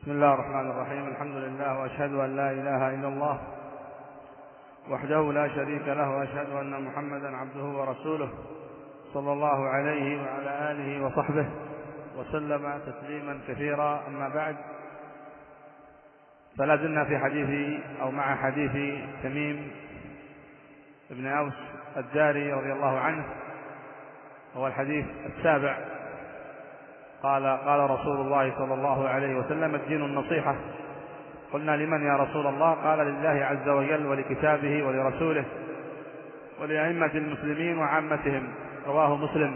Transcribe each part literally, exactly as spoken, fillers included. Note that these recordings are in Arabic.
بسم الله الرحمن الرحيم. الحمد لله، وأشهد أن لا إله إلا الله وحده لا شريك له، وأشهد أن محمدا عبده ورسوله صلى الله عليه وعلى آله وصحبه وسلم تسليما كثيرا. أما بعد، فلا زلنا في حديث أو مع حديث تميم بن أوس الداري رضي الله عنه، هو الحديث السابع. قال قال رسول الله صلى الله عليه وسلم: الدين النصيحة. قلنا: لمن يا رسول الله؟ قال: لله عز وجل ولكتابه ولرسوله ولأئمة المسلمين وعامتهم. رواه مسلم.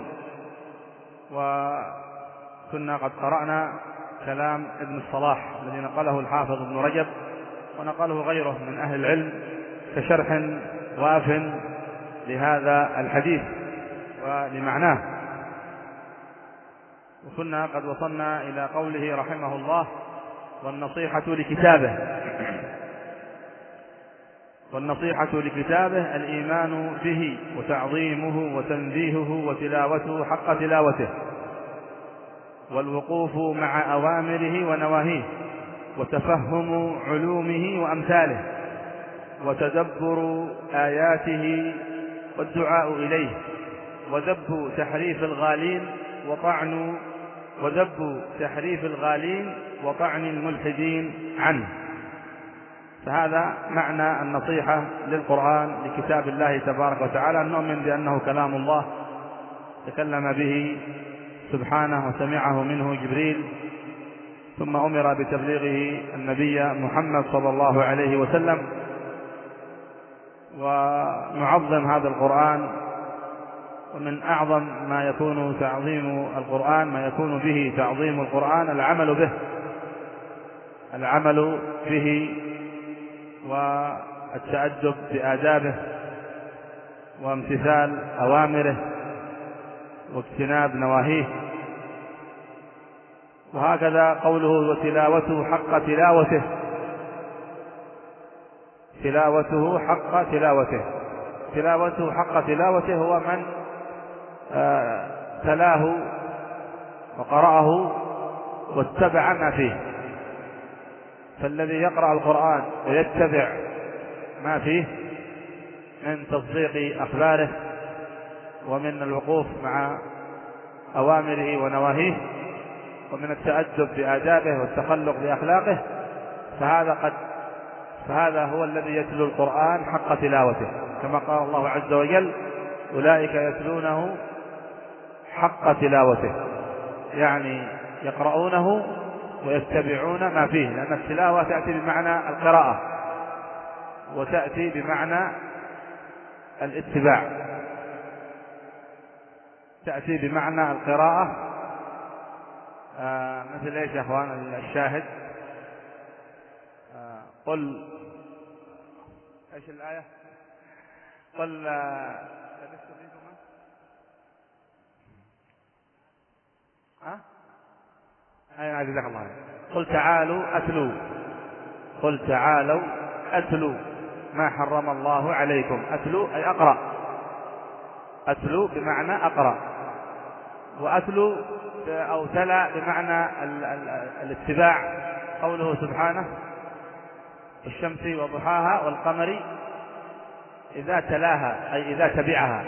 وكنا قد قرأنا كلام ابن الصلاح الذي نقله الحافظ ابن رجب ونقله غيره من أهل العلم كشرح واف لهذا الحديث ولمعناه. وكنا قد وصلنا إلى قوله رحمه الله: والنصيحة لكتابه. والنصيحة لكتابه الإيمان به وتعظيمه وتنزيهه وتلاوته حق تلاوته، والوقوف مع أوامره ونواهيه، وتفهم علومه وأمثاله، وتدبر آياته والدعاء إليه، وذب تحريف الغالين وطعن وذب تحريف الغالين وطعن الملحدين عنه. فهذا معنى النصيحة للقرآن لكتاب الله تبارك وتعالى، أن نؤمن بأنه كلام الله تكلم به سبحانه وسمعه منه جبريل، ثم أمر بتبليغه النبي محمد صلى الله عليه وسلم. ونعظم هذا القرآن، ومن أعظم ما يكون تعظيم القرآن ما يكون به تعظيم القرآن العمل به العمل به والتأدب بآدابه وامتثال أوامره واجتناب نواهيه. وهكذا قوله: وتلاوته حق تلاوته. تلاوته حق تلاوته تلاوته حق تلاوته هو من آه تلاه وقرأه واتبع ما فيه. فالذي يقرأ القرآن ويتبع ما فيه من تصديق أخباره ومن الوقوف مع أوامره ونواهيه ومن التأدب بآدابه والتخلق بأخلاقه، فهذا قد فهذا هو الذي يتلو القرآن حق تلاوته، كما قال الله عز وجل: أولئك يتلونه حق تلاوته، يعني يقرؤونه ويتبعون ما فيه، لأن التلاوة تأتي بمعنى القراءة وتأتي بمعنى الاتباع. تأتي بمعنى القراءة آه مثل ايش يا اخوان الشاهد؟ آه قل ايش الآية؟ قل ها أي جزاك الله خير. قل تعالوا أتلوا قل تعالوا أتلوا ما حرم الله عليكم. أتلوا أي أقرأ. أتلوا بمعنى أقرأ، وأتلوا أو تلا بمعنى ال ال الاتباع. قوله سبحانه: الشمس وضحاها والقمر إذا تلاها أي إذا تبعها،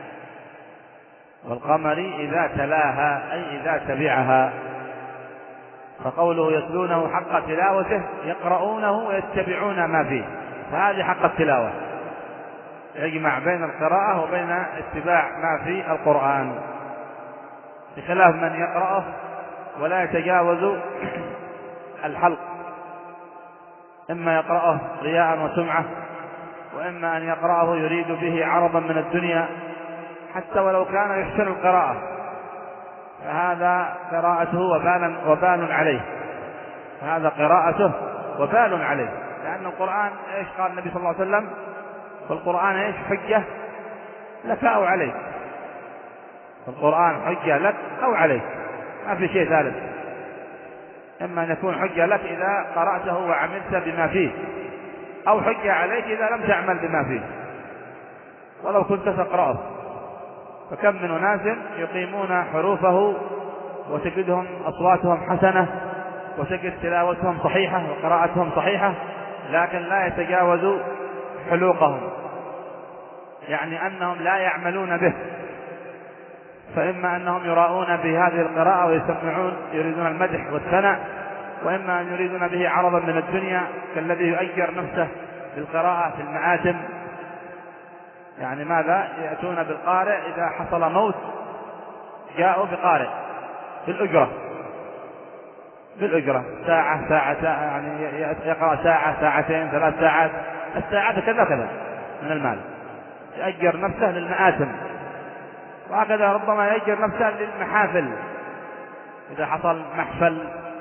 والقمر إذا تلاها أي إذا تبعها. فقوله يتلونه حق تلاوته يقرؤونه ويتبعون ما فيه، فهذه حق التلاوة، يجمع بين القراءة وبين اتباع ما في القرآن، بخلاف من يقرأه ولا يتجاوز الحلق، إما يقرأه رياء وسمعة، وإما أن يقرأه يريد به عرضا من الدنيا حتى ولو كان يحسن القراءة، فهذا قراءته وبال وبال عليه فهذا قراءته وبال عليه لأن القرآن إيش قال النبي صلى الله عليه وسلم؟ والقرآن إيش؟ حجة لك أو عليك. القرآن حجة لك أو عليك، ما في شيء ثالث. إما أن يكون حجة لك إذا قرأته وعملت بما فيه، أو حجة عليك إذا لم تعمل بما فيه ولو كنت تقرأه. فكم من أناس يقيمون حروفه وتجدهم أصواتهم حسنة وتجد تلاوتهم صحيحة وقراءتهم صحيحة، لكن لا يتجاوز حلوقهم، يعني أنهم لا يعملون به، فإما أنهم يراؤون بهذه القراءة ويسمعون يريدون المدح والثناء، وإما أن يريدون به عرضا من الدنيا كالذي يؤجر نفسه بالقراءة في المآتم. يعني ماذا؟ يأتون بالقارئ إذا حصل موت جاءوا بقارئ بالأجرة بالأجرة ساعة ساعة يعني يقرأ ساعة ساعتين ثلاث ساعات، الساعات كذا كذا من المال، يأجر نفسه للمآتم، وهكذا ربما يأجر نفسه للمحافل إذا حصل محفل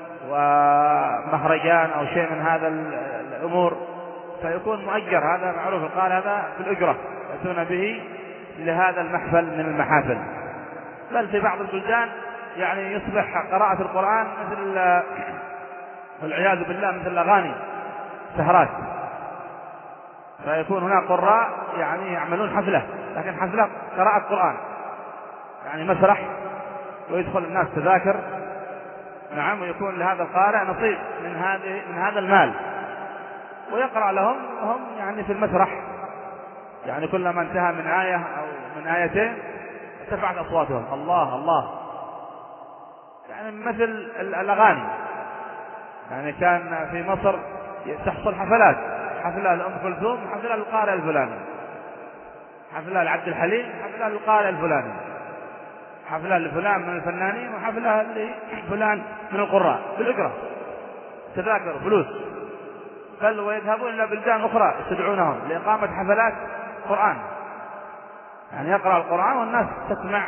ومهرجان أو شيء من هذا الأمور فيكون مؤجر. هذا معروف القارئ هذا بالأجرة، يأتون به لهذا المحفل من المحافل. بل في بعض البلدان يعني يصبح قراءة القرآن مثل والعياذ بالله مثل الأغاني سهرات، فيكون هناك قراء يعني يعملون حفلة، لكن حفلة قراءة قرآن، يعني مسرح ويدخل الناس تذاكر، نعم، ويكون لهذا القارئ نصيب من هذه من هذا المال، ويقرأ لهم وهم يعني في المسرح، يعني كلما انتهى من آية أو من آيتين ارتفعت أصواتهم الله الله، يعني مثل الأغاني. يعني كان في مصر تحصل حفلات، حفلة لأم كلثوم، حفلة للقارئ الفلاني، حفلة لعبد الحليم، حفلة للقارئ الفلاني، حفلة لفلان من الفنانين، وحفلة لفلان من القراء بالأجرة، تذاكر فلوس. بل ويذهبون إلى بلدان أخرى يستدعونهم لإقامة حفلات قرآن، يعني يقرأ القرآن والناس تسمع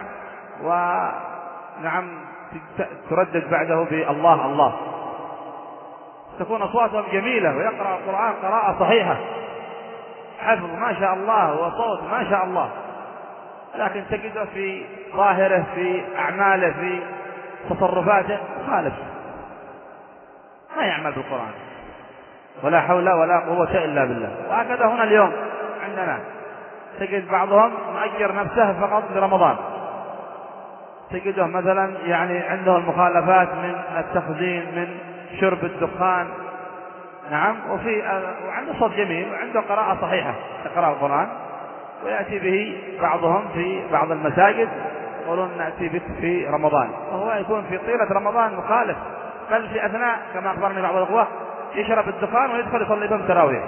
ونعم تردد بعده بالله الله، تكون أصواتهم جميلة ويقرأ القرآن قراءة صحيحة، حفظ ما شاء الله وصوت ما شاء الله، لكن تجده في ظاهره في أعماله في تصرفاته خالف، ما يعمل بالقرآن، ولا حول ولا قوة إلا بالله. وهكذا هنا اليوم عندنا تجد بعضهم مؤجر نفسه فقط لرمضان، تجده مثلا يعني عنده المخالفات من التخزين من شرب الدخان، نعم، وفي وعنده صوت جميل وعنده قراءة صحيحة يقرأ القرآن، ويأتي به بعضهم في بعض المساجد يقولون نأتي بك في رمضان، وهو يكون في طيلة رمضان مخالف، بل في أثناء كما أخبرني بعض الأخوة يشرب الدخان ويدخل يصلي بهم تراويح،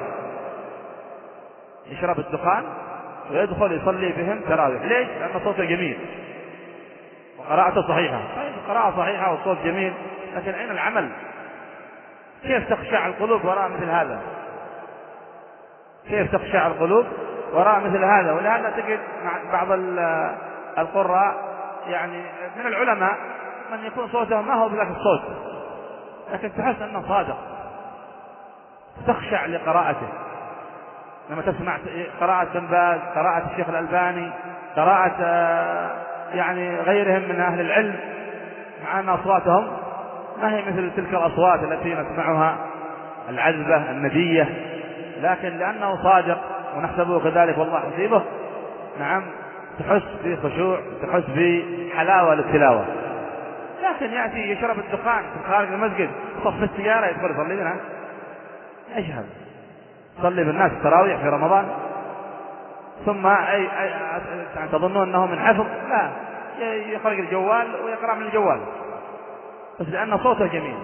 يشرب الدخان ويدخل يصلي بهم تراويح. ليش؟ لأن صوته جميل وقراءته صحيحة. طيب قراءة صحيحة والصوت جميل، لكن أين العمل؟ كيف تخشع القلوب وراء مثل هذا؟ كيف تخشع القلوب وراء مثل هذا؟ ولهذا تجد مع بعض القراء يعني من العلماء من يكون صوته ما هو بذاك الصوت، لكن تحس أنه صادق، تخشع لقراءته. لما تسمع قراءة بن باز، قراءة الشيخ الألباني، قراءة يعني غيرهم من أهل العلم، مع أن أصواتهم ما هي مثل تلك الأصوات التي نسمعها العذبة الندية، لكن لأنه صادق ونحسبه كذلك والله حسيبه، نعم، تحس بخشوع، تحس بحلاوة للتلاوة. لكن يأتي يشرب الدخان في خارج المسجد، صف السيارة يدخل يصلي لنا، ايش هذا؟ صلي بالناس التراويح في رمضان، ثم أي, أي يعني تظنون أنه من حفظ؟ لا، يخرج الجوال ويقرأ من الجوال بس لأن صوته جميل.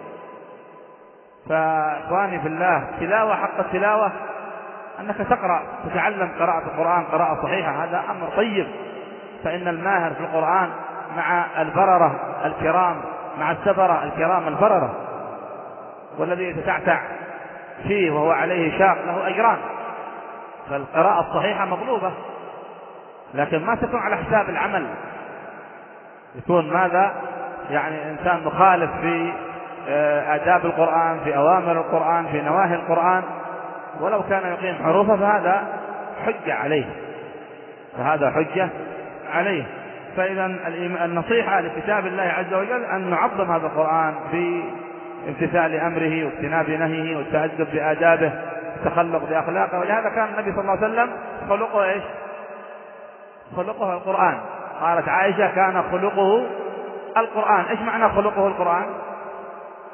فإخواني في الله، تلاوة حق التلاوة أنك تقرأ تتعلم قراءة القرآن قراءة صحيحة، هذا أمر طيب، فإن الماهر في القرآن مع البررة الكرام، مع السبرة الكرام البررة، والذي يتتعتع فيه وهو عليه شاق له أجران. فالقراءة الصحيحة مطلوبة، لكن ما تكون على حساب العمل، يكون ماذا يعني إنسان مخالف في آداب القرآن، في أوامر القرآن، في نواهي القرآن، ولو كان يقيم حروفه فهذا حجة عليه، فهذا حجة عليه. فإذا النصيحة لكتاب الله عز وجل أن نعظم هذا القرآن بامتثال أمره واجتناب نهيه والتأدب بآدابه والتخلق بأخلاقه. ولهذا كان النبي صلى الله عليه وسلم خلقه إيش؟ خلقه القرآن. قالت عائشة كان خلقه القرآن. إيش معنى خلقه القرآن؟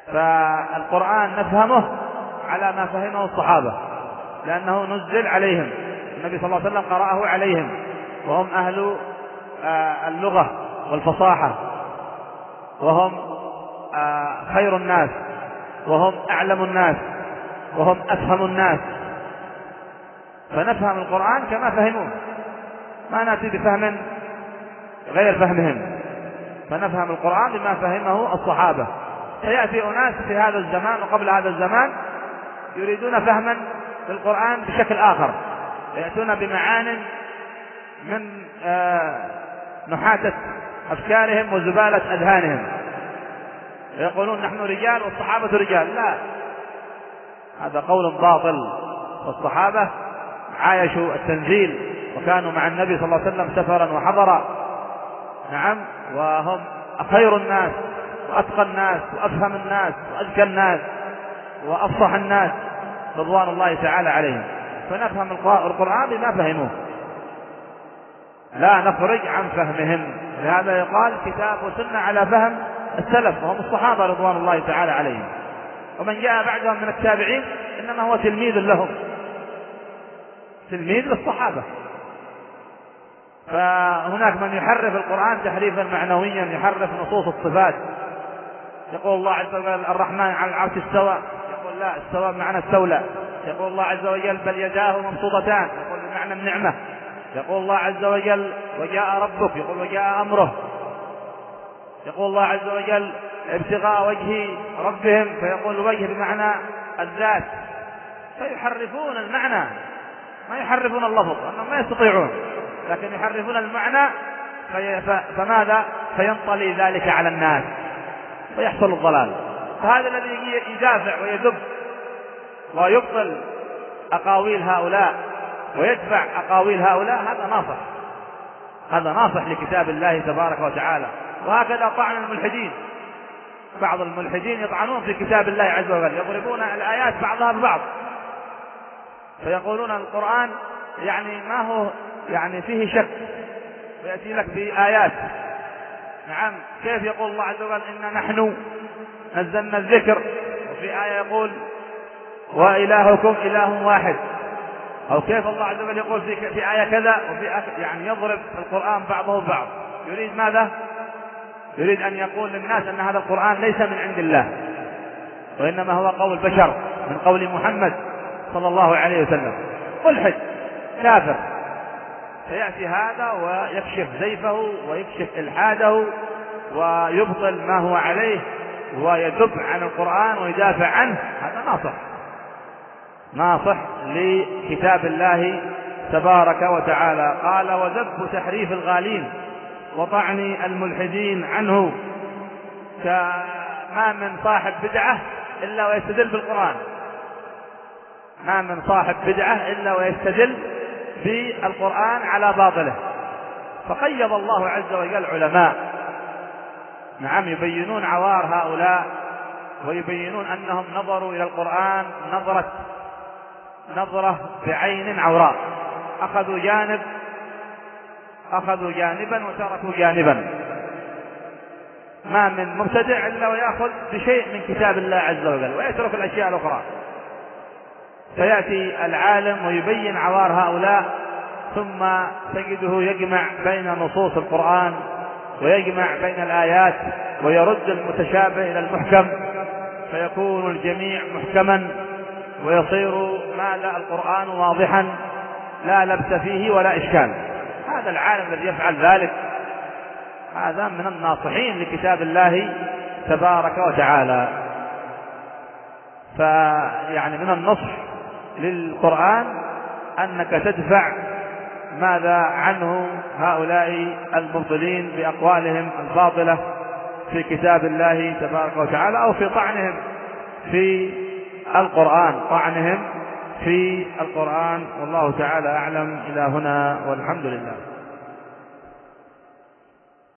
فالقرآن نفهمه على ما فهمه الصحابة، لأنه نزل عليهم، النبي صلى الله عليه وسلم قرأه عليهم، وهم أهل اللغة والفصاحة، وهم خير الناس، وهم أعلم الناس، وهم أفهم الناس، فنفهم القرآن كما فهموه، ما نأتي بفهم غير فهمهم، فنفهم القرآن بما فهمه الصحابة. سيأتي أناس في هذا الزمان وقبل هذا الزمان يريدون فهما للقرآن بشكل آخر، يأتون بمعان من نحاتة أفكارهم وزبالة أذهانهم، يقولون نحن رجال والصحابة رجال. لا، هذا قول باطل. والصحابة عايشوا التنزيل وكانوا مع النبي صلى الله عليه وسلم سفرا وحضرا، نعم، وهم خير الناس وأتقى الناس وأفهم الناس وأذكى الناس وأفصح الناس رضوان الله تعالى عليهم، فنفهم القرآن بما فهموه، لا نخرج عن فهمهم. لهذا يقال كتاب وسنة على فهم السلف وهم الصحابة رضوان الله تعالى عليهم، ومن جاء بعدهم من التابعين إنما هو تلميذ لهم، تلميذ للصحابة. فهناك من يحرف القرآن تحريفا معنويا، يحرف نصوص الصفات، يقول الله عز وجل الرحمن على العرش استوى، يقول لا، استوى بمعنى استولى. يقول الله عز وجل بل يداه مبسوطتان، يقول بمعنى النعمة. يقول الله عز وجل وجاء ربك، يقول وجاء أمره. يقول الله عز وجل ابتغاء وجه ربهم، فيقول الوجه بمعنى الذات. فيحرفون المعنى، ما يحرفون اللفظ، أنهم ما يستطيعون، لكن يحرفون المعنى. في فماذا؟ فينطلي ذلك على الناس ويحصل الضلال. فهذا الذي يدافع ويدب ويبطل أقاويل هؤلاء ويدفع أقاويل هؤلاء، هذا ناصح، هذا ناصح لكتاب الله تبارك وتعالى. وهكذا طعن الملحدين، بعض الملحدين يطعنون في كتاب الله عز وجل، يضربون الآيات بعضها ببعض، فيقولون القرآن يعني ما هو يعني فيه شك، ويأتي لك بآيات. نعم، كيف يقول الله عز وجل إن نحن نزلنا الذكر، وفي آية يقول وإلهكم إله واحد، أو كيف الله عز وجل يقول في, في آية كذا وفي آية، يعني يضرب القرآن بعضه ببعض. يريد ماذا؟ يريد أن يقول للناس أن هذا القرآن ليس من عند الله، وإنما هو قول بشر من قول محمد صلى الله عليه وسلم. ملحد كافر، فيأتي هذا ويكشف زيفه ويكشف إلحاده ويبطل ما هو عليه ويدب عن القرآن ويدافع عنه. هذا ناصح، ناصح لكتاب الله تبارك وتعالى. قال وذب تحريف الغالين وطعن الملحدين عنه، كما من صاحب بدعة إلا ويستدل بالقرآن، ما من صاحب بدعة إلا ويستدل بالقرآن على باطله. فقيض الله عز وجل علماء، نعم، يبينون عوار هؤلاء ويبينون أنهم نظروا إلى القرآن نظرة نظرة بعين عوراء، أخذوا جانب أخذوا جانبا وتركوا جانبا. ما من مبتدع إلا ويأخذ بشيء من كتاب الله عز وجل ويترك الأشياء الأخرى. فيأتي العالم ويبين عوار هؤلاء، ثم تجده يجمع بين نصوص القرآن ويجمع بين الآيات ويرد المتشابه إلى المحكم، فيكون الجميع محكما ويصير ماذا؟ القرآن واضحا لا لبس فيه ولا إشكال. هذا العالم الذي يفعل ذلك هذا من الناصحين لكتاب الله تبارك وتعالى. فيعني من النصح للقرآن أنك تدفع ماذا عنه هؤلاء المبطلين بأقوالهم الباطلة في كتاب الله تبارك وتعالى، أو في طعنهم في القرآن، طعنهم في القرآن. والله تعالى أعلم. إلى هنا والحمد لله.